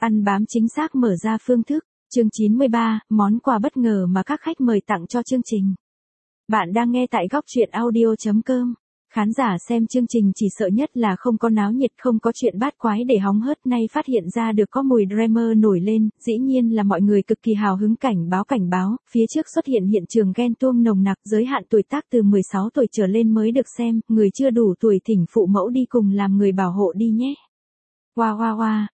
Ăn bám chính xác mở ra phương thức. Chương 93, món quà bất ngờ mà các khách mời tặng cho chương trình. Bạn đang nghe tại góc truyện audio.com. Khán giả xem chương trình chỉ sợ nhất là không có náo nhiệt, không có chuyện bát quái để hóng hớt, nay phát hiện ra được có mùi drama nổi lên, dĩ nhiên là mọi người cực kỳ hào hứng cảnh báo, phía trước xuất hiện hiện trường ghen tuông nồng nặc, giới hạn tuổi tác từ 16 tuổi trở lên mới được xem, người chưa đủ tuổi thỉnh phụ mẫu đi cùng làm người bảo hộ đi nhé. Wow,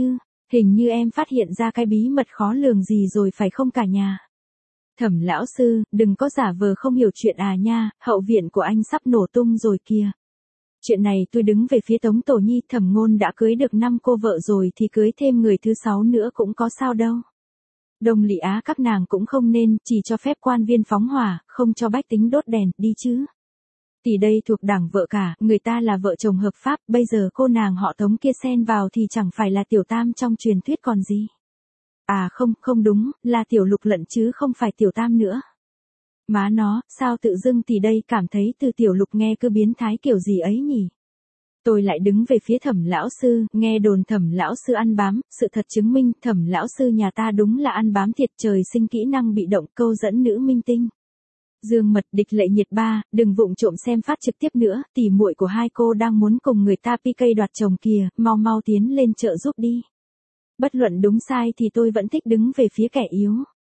hình như em phát hiện ra cái bí mật khó lường gì rồi phải không cả nhà? Thẩm lão sư, đừng có giả vờ không hiểu chuyện à nha, hậu viện của anh sắp nổ tung rồi kìa. Chuyện này tôi đứng về phía Tống Tổ Nhi, Thẩm Ngôn đã cưới được 5 cô vợ rồi thì cưới thêm người thứ 6 nữa cũng có sao đâu. Đông Lị Á các nàng cũng không nên, chỉ cho phép quan viên phóng hỏa, không cho bách tính đốt đèn, đi chứ. Tỷ đây thuộc đảng vợ cả, người ta là vợ chồng hợp pháp, bây giờ cô nàng họ Tống kia xen vào thì chẳng phải là tiểu tam trong truyền thuyết còn gì. À không đúng, là tiểu lục lận chứ không phải tiểu tam nữa. Má nó, sao tự dưng tỷ đây cảm thấy từ tiểu lục nghe cứ biến thái kiểu gì ấy nhỉ? Tôi lại đứng về phía Thẩm lão sư, nghe đồn Thẩm lão sư ăn bám, sự thật chứng minh Thẩm lão sư nhà ta đúng là ăn bám thiệt, trời sinh kỹ năng bị động, câu dẫn nữ minh tinh. Dương Mật, Địch Lệ Nhiệt ba, đừng vụng trộm xem phát trực tiếp nữa, tỷ muội của hai cô đang muốn cùng người ta PK đoạt chồng kìa, mau tiến lên trợ giúp đi. Bất luận đúng sai thì tôi vẫn thích đứng về phía kẻ yếu.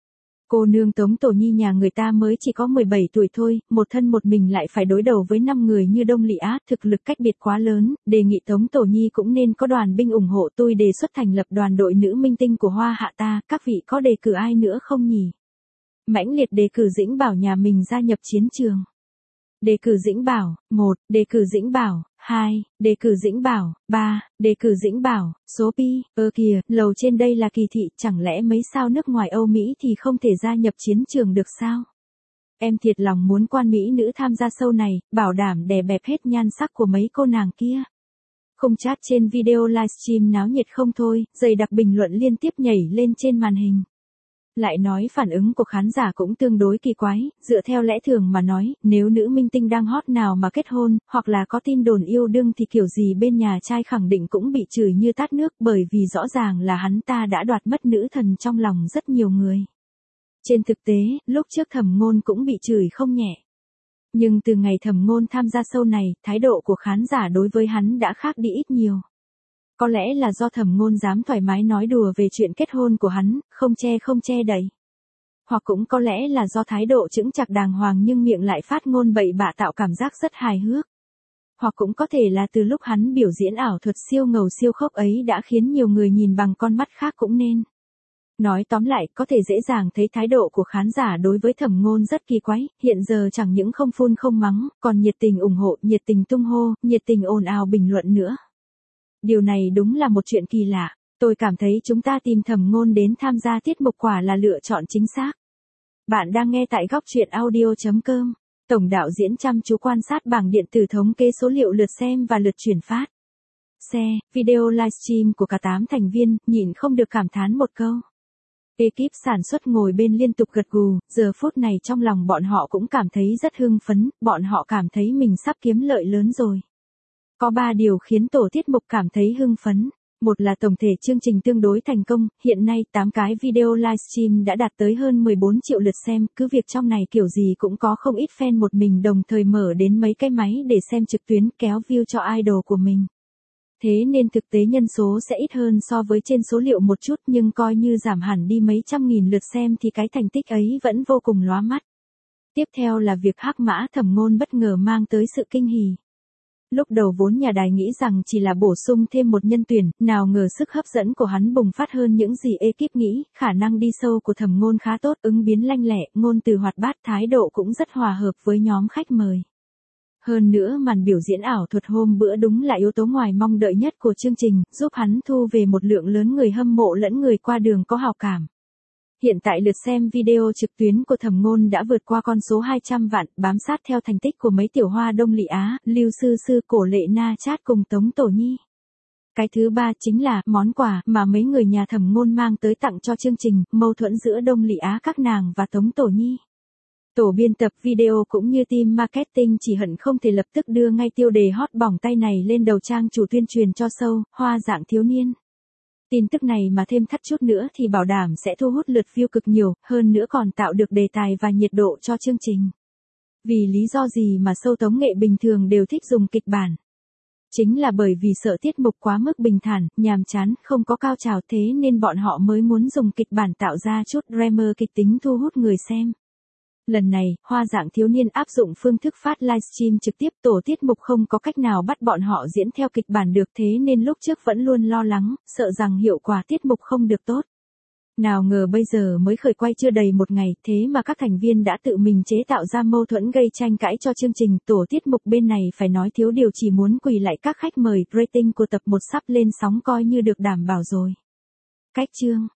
Cô nương Tống Tổ Nhi nhà người ta mới chỉ có 17 tuổi thôi, một thân một mình lại phải đối đầu với 5 người như Đông Lị Á, thực lực cách biệt quá lớn, đề nghị Tống Tổ Nhi cũng nên có đoàn binh ủng hộ, tôi đề xuất thành lập đoàn đội nữ minh tinh của Hoa Hạ ta, các vị có đề cử ai nữa không nhỉ? Mãnh liệt đề cử Dĩnh Bảo nhà mình gia nhập chiến trường. Đề cử Dĩnh Bảo, 1, đề cử Dĩnh Bảo, 2, đề cử Dĩnh Bảo, 3, đề cử Dĩnh Bảo, số pi, kìa, lầu trên đây là kỳ thị, chẳng lẽ mấy sao nước ngoài Âu Mỹ thì không thể gia nhập chiến trường được sao? Em thiệt lòng muốn quan mỹ nữ tham gia show này, bảo đảm đè bẹp hết nhan sắc của mấy cô nàng kia. Không chat trên video livestream náo nhiệt không thôi, dày đặc bình luận liên tiếp nhảy lên trên màn hình. Lại nói phản ứng của khán giả cũng tương đối kỳ quái, dựa theo lẽ thường mà nói, nếu nữ minh tinh đang hot nào mà kết hôn, hoặc là có tin đồn yêu đương thì kiểu gì bên nhà trai khẳng định cũng bị chửi như tát nước, bởi vì rõ ràng là hắn ta đã đoạt mất nữ thần trong lòng rất nhiều người. Trên thực tế, lúc trước Thẩm Ngôn cũng bị chửi không nhẹ. Nhưng từ ngày Thẩm Ngôn tham gia show này, thái độ của khán giả đối với hắn đã khác đi ít nhiều. Có lẽ là do Thẩm Ngôn dám thoải mái nói đùa về chuyện kết hôn của hắn, không che đậy. Hoặc cũng có lẽ là do thái độ chững chạc đàng hoàng nhưng miệng lại phát ngôn bậy bạ tạo cảm giác rất hài hước. Hoặc cũng có thể là từ lúc hắn biểu diễn ảo thuật siêu ngầu siêu khốc ấy đã khiến nhiều người nhìn bằng con mắt khác cũng nên. Nói tóm lại, có thể dễ dàng thấy thái độ của khán giả đối với Thẩm Ngôn rất kỳ quái, hiện giờ chẳng những không phun không mắng, còn nhiệt tình ủng hộ, nhiệt tình tung hô, nhiệt tình ồn ào bình luận nữa. Điều này đúng là một chuyện kỳ lạ, tôi cảm thấy chúng ta tìm Thẩm Ngôn đến tham gia tiết mục quả là lựa chọn chính xác. Bạn đang nghe tại góc truyện audio.com. Tổng đạo diễn chăm chú quan sát bảng điện tử thống kê số liệu lượt xem và lượt chuyển phát. Video livestream của cả 8 thành viên, nhịn không được cảm thán một câu. Ekip sản xuất ngồi bên liên tục gật gù, giờ phút này trong lòng bọn họ cũng cảm thấy rất hưng phấn, bọn họ cảm thấy mình sắp kiếm lợi lớn rồi. Có 3 điều khiến tổ tiết mục cảm thấy hưng phấn. Một là tổng thể chương trình tương đối thành công, hiện nay 8 cái video livestream đã đạt tới hơn 14 triệu lượt xem, cứ việc trong này kiểu gì cũng có không ít fan một mình đồng thời mở đến mấy cái máy để xem trực tuyến kéo view cho idol của mình. Thế nên thực tế nhân số sẽ ít hơn so với trên số liệu một chút nhưng coi như giảm hẳn đi mấy trăm nghìn lượt xem thì cái thành tích ấy vẫn vô cùng lóa mắt. Tiếp theo là việc Hắc Mã Thẩm Ngôn bất ngờ mang tới sự kinh hỉ. Lúc đầu vốn nhà đài nghĩ rằng chỉ là bổ sung thêm một nhân tuyển, nào ngờ sức hấp dẫn của hắn bùng phát hơn những gì ekip nghĩ, khả năng đi sâu của Thẩm Ngôn khá tốt, ứng biến lanh lẹ, ngôn từ hoạt bát, thái độ cũng rất hòa hợp với nhóm khách mời. Hơn nữa màn biểu diễn ảo thuật hôm bữa đúng là yếu tố ngoài mong đợi nhất của chương trình, giúp hắn thu về một lượng lớn người hâm mộ lẫn người qua đường có hào cảm. Hiện tại lượt xem video trực tuyến của Thẩm Ngôn đã vượt qua con số 200 vạn, bám sát theo thành tích của mấy tiểu hoa Đông Lị Á, Lưu Sư Sư, Cổ Lệ Na Chát cùng Tống Tổ Nhi. Cái thứ ba chính là món quà mà mấy người nhà Thẩm Ngôn mang tới tặng cho chương trình, mâu thuẫn giữa Đông Lị Á các nàng và Tống Tổ Nhi. Tổ biên tập video cũng như team marketing chỉ hận không thể lập tức đưa ngay tiêu đề hot bỏng tay này lên đầu trang chủ tuyên truyền cho show, Hoa Dạng Thiếu Niên. Tin tức này mà thêm thắt chút nữa thì bảo đảm sẽ thu hút lượt view cực nhiều, hơn nữa còn tạo được đề tài và nhiệt độ cho chương trình. Vì lý do gì mà show tống nghệ bình thường đều thích dùng kịch bản? Chính là bởi vì sợ tiết mục quá mức bình thản, nhàm chán, không có cao trào, thế nên bọn họ mới muốn dùng kịch bản tạo ra chút drama kịch tính thu hút người xem. Lần này, Hoa Dạng Thiếu Niên áp dụng phương thức phát livestream trực tiếp, tổ tiết mục không có cách nào bắt bọn họ diễn theo kịch bản được, thế nên lúc trước vẫn luôn lo lắng, sợ rằng hiệu quả tiết mục không được tốt. Nào ngờ bây giờ mới khởi quay chưa đầy một ngày, thế mà các thành viên đã tự mình chế tạo ra mâu thuẫn gây tranh cãi cho chương trình. Tổ tiết mục bên này phải nói thiếu điều chỉ muốn quỳ lại các khách mời, rating của tập 1 sắp lên sóng coi như được đảm bảo rồi. Cách chương